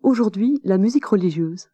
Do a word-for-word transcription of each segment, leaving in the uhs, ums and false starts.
Aujourd'hui, la musique religieuse.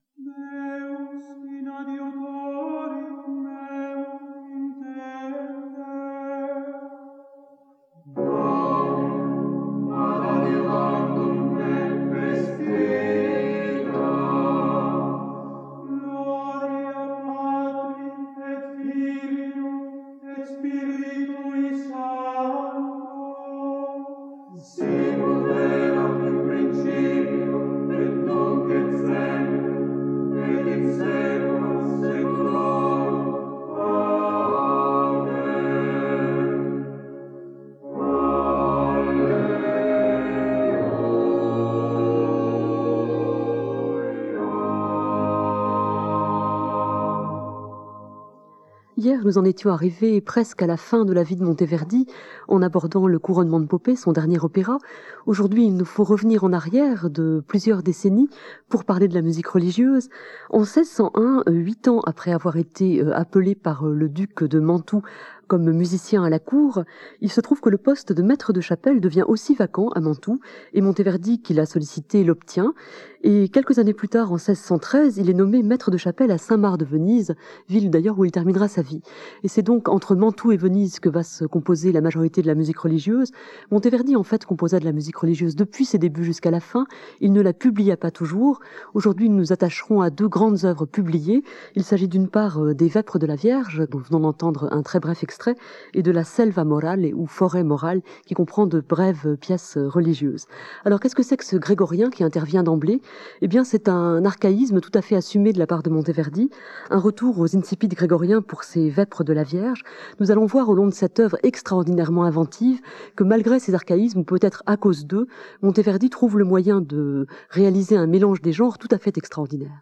Hier, nous en étions arrivés presque à la fin de la vie de Monteverdi, en abordant le couronnement de Poppée, son dernier opéra. Aujourd'hui, il nous faut revenir en arrière de plusieurs décennies pour parler de la musique religieuse. En seize cent un, huit ans après avoir été appelé par le duc de Mantoue comme musicien à la cour, il se trouve que le poste de maître de chapelle devient aussi vacant à Mantoue, et Monteverdi, qui l'a sollicité, l'obtient. Et quelques années plus tard, en seize cent treize, il est nommé maître de chapelle à Saint-Marc de Venise, ville d'ailleurs où il terminera sa vie. Et c'est donc entre Mantoue et Venise que va se composer la majorité de la musique religieuse. Monteverdi, en fait, composa de la musique religieuse depuis ses débuts jusqu'à la fin. Il ne la publia pas toujours. Aujourd'hui, nous nous attacherons à deux grandes œuvres publiées. Il s'agit d'une part des Vêpres de la Vierge, dont nous venons d'entendre un très bref extrait, et de la Selva morale, ou Forêt morale, qui comprend de brèves pièces religieuses. Alors, qu'est-ce que c'est que ce grégorien qui intervient d'emblée ? Eh bien, c'est un archaïsme tout à fait assumé de la part de Monteverdi, un retour aux insipides grégoriens pour ses Vêpres de la Vierge. Nous allons voir au long de cette œuvre extraordinairement inventive que malgré ces archaïsmes, ou peut-être à cause d'eux, Monteverdi trouve le moyen de réaliser un mélange des genres tout à fait extraordinaire.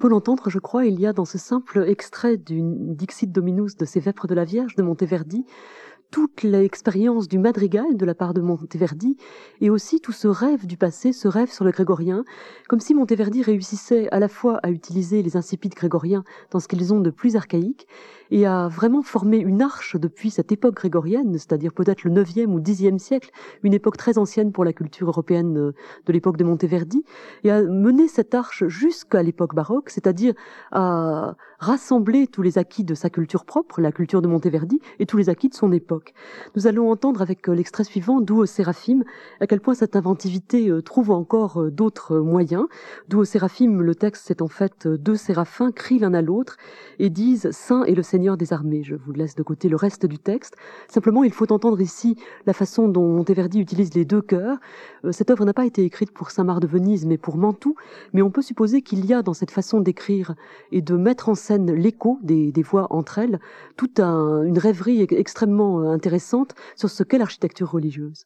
peut l'entendre, je crois, il y a dans ce simple extrait du Dixit Dominus de ces Vêpres de la Vierge de Monteverdi toute l'expérience du madrigal de la part de Monteverdi et aussi tout ce rêve du passé, ce rêve sur le grégorien, comme si Monteverdi réussissait à la fois à utiliser les insipides grégoriens dans ce qu'ils ont de plus archaïque et à vraiment former une arche depuis cette époque grégorienne, c'est-à-dire peut-être le neuvième ou dixième siècle, une époque très ancienne pour la culture européenne de l'époque de Monteverdi, et à mener cette arche jusqu'à l'époque baroque, c'est-à-dire à rassembler tous les acquis de sa culture propre, la culture de Monteverdi, et tous les acquis de son époque. Nous allons entendre avec l'extrait suivant Duo Séraphim à quel point cette inventivité trouve encore d'autres moyens. Duo Séraphim, le texte, c'est en fait deux séraphins crient l'un à l'autre et disent « Saint est le Seigneur des armées ». Je vous laisse de côté le reste du texte. Simplement, il faut entendre ici la façon dont Monteverdi utilise les deux chœurs. Cette œuvre n'a pas été écrite pour Saint-Marc de Venise, mais pour Mantoue, mais on peut supposer qu'il y a dans cette façon d'écrire et de mettre en scène l'écho des, des voix entre elles, toute un, une rêverie extrêmement intéressante sur ce qu'est l'architecture religieuse.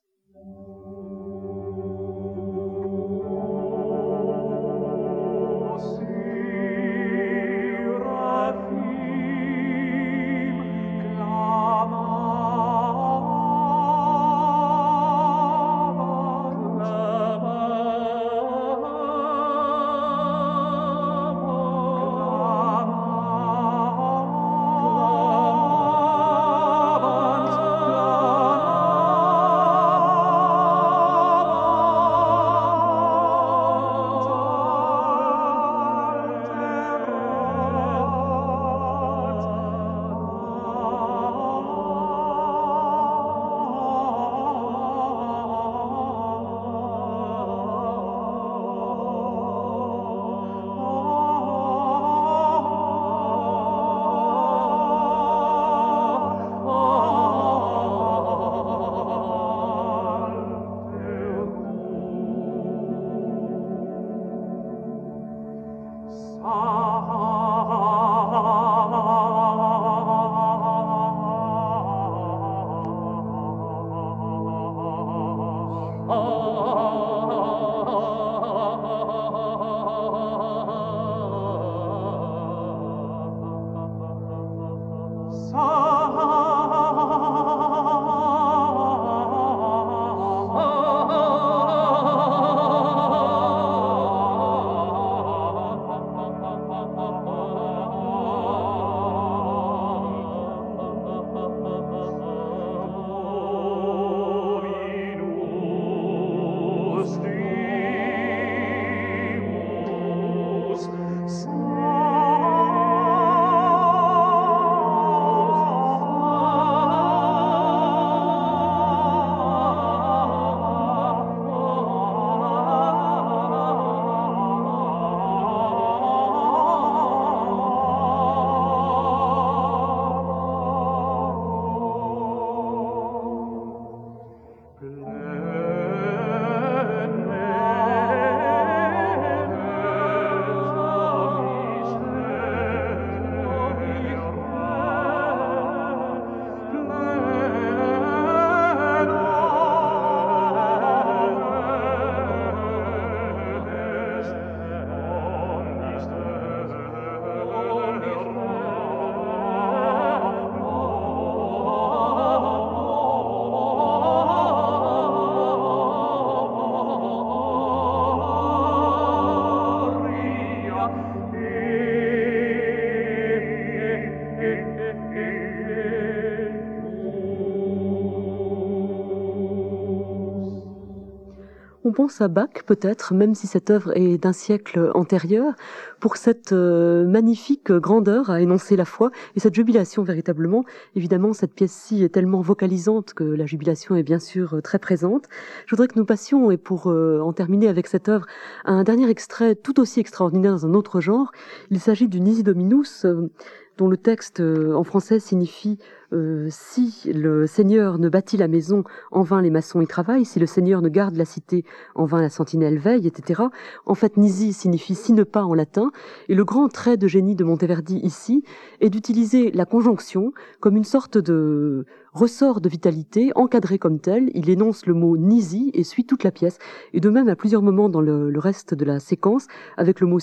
On pense à Bach, peut-être, même si cette œuvre est d'un siècle antérieur, pour cette euh, magnifique grandeur à énoncer la foi et cette jubilation véritablement. Évidemment, cette pièce-ci est tellement vocalisante que la jubilation est bien sûr très présente. Je voudrais que nous passions, et pour euh, en terminer avec cette œuvre, à un dernier extrait tout aussi extraordinaire dans un autre genre. Il s'agit du Nisi Dominus, euh, dont le texte euh, en français signifie euh, « Si le Seigneur ne bâtit la maison, en vain les maçons y travaillent, si le Seigneur ne garde la cité, en vain la sentinelle veille, et cetera » En fait, nisi signifie « si ne pas » en latin, et le grand trait de génie de Monteverdi ici est d'utiliser la conjonction comme une sorte de ressort de vitalité, encadré comme tel. Il énonce le mot nisi et suit toute la pièce, et de même à plusieurs moments dans le, le reste de la séquence, avec le mot sicut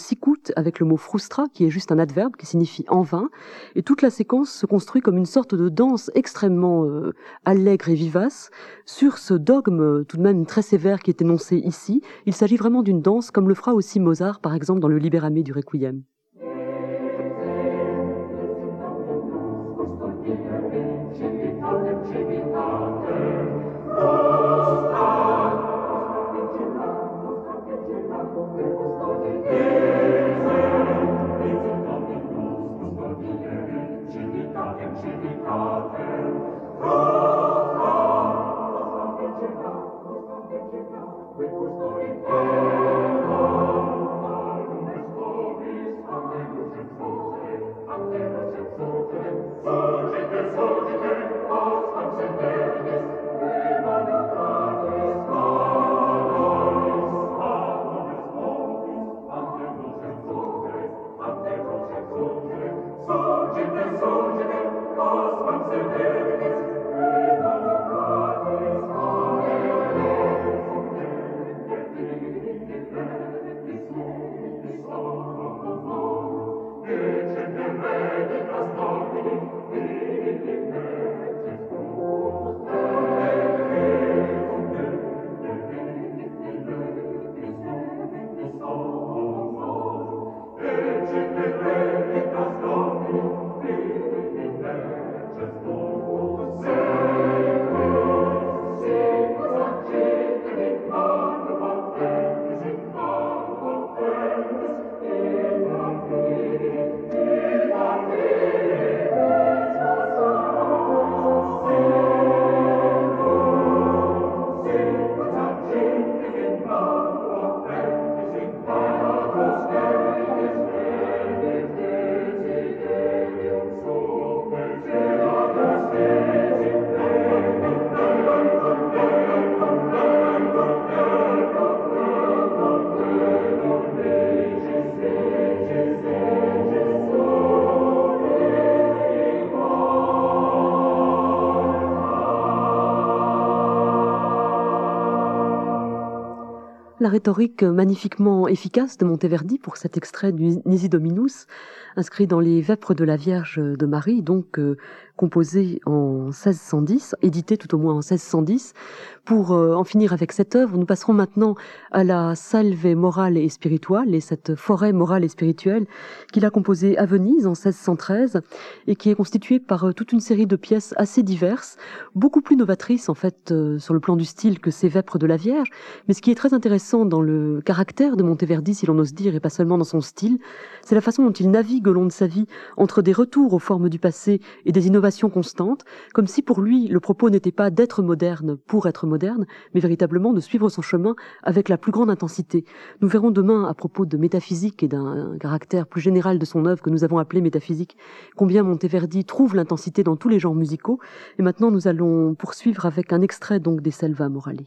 suite avec le mot frustra, qui est juste un adverbe qui signifie en vain. Et toute la séquence se construit comme une sorte de danse extrêmement euh, allègre et vivace sur ce dogme euh, tout de même très sévère qui est énoncé ici. Il s'agit vraiment d'une danse comme le fera aussi Mozart, par exemple, dans le Libérame du Requiem. La rhétorique magnifiquement efficace de Monteverdi pour cet extrait du Nisi Dominus, inscrit dans les Vêpres de la Vierge de Marie, donc euh, composé en seize cent dix, édité tout au moins en seize cent dix. Pour euh, en finir avec cette œuvre, nous passerons maintenant à la Salve morale et spirituale, et cette forêt morale et spirituelle qu'il a composée à Venise en seize cent treize, et qui est constituée par euh, toute une série de pièces assez diverses, beaucoup plus novatrices en fait euh, sur le plan du style que ces Vêpres de la Vierge. Mais ce qui est très intéressant dans le caractère de Monteverdi, si l'on ose dire, et pas seulement dans son style, c'est la façon dont il navigue au long de sa vie entre des retours aux formes du passé et des innovations constantes, comme si pour lui le propos n'était pas d'être moderne pour être moderne, mais véritablement de suivre son chemin avec la plus grande intensité. Nous verrons demain, à propos de métaphysique et d'un caractère plus général de son œuvre que nous avons appelé métaphysique, combien Monteverdi trouve l'intensité dans tous les genres musicaux. Et maintenant, nous allons poursuivre avec un extrait donc des Selva Morali.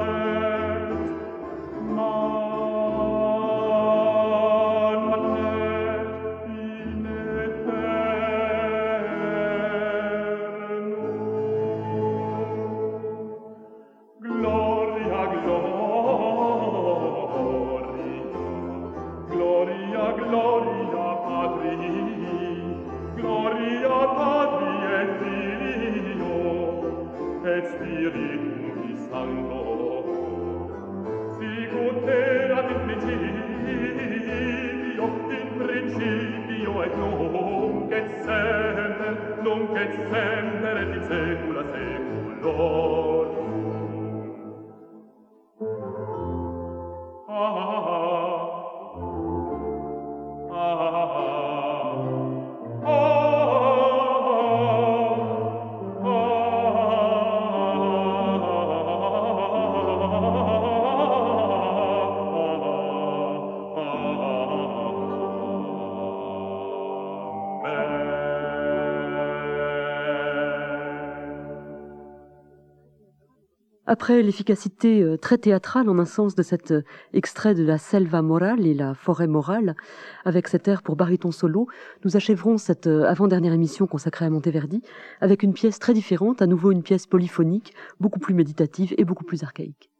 Manet, et spiritus santo sic ut erat in principio in principio et nunc et semper nunc et semper et in saecula saeculorum ah ah ah Après l'efficacité euh, très théâtrale en un sens de cet euh, extrait de la Selva morale et la forêt morale, avec cet air pour baryton solo, nous achèverons cette euh, avant-dernière émission consacrée à Monteverdi avec une pièce très différente, à nouveau une pièce polyphonique, beaucoup plus méditative et beaucoup plus archaïque.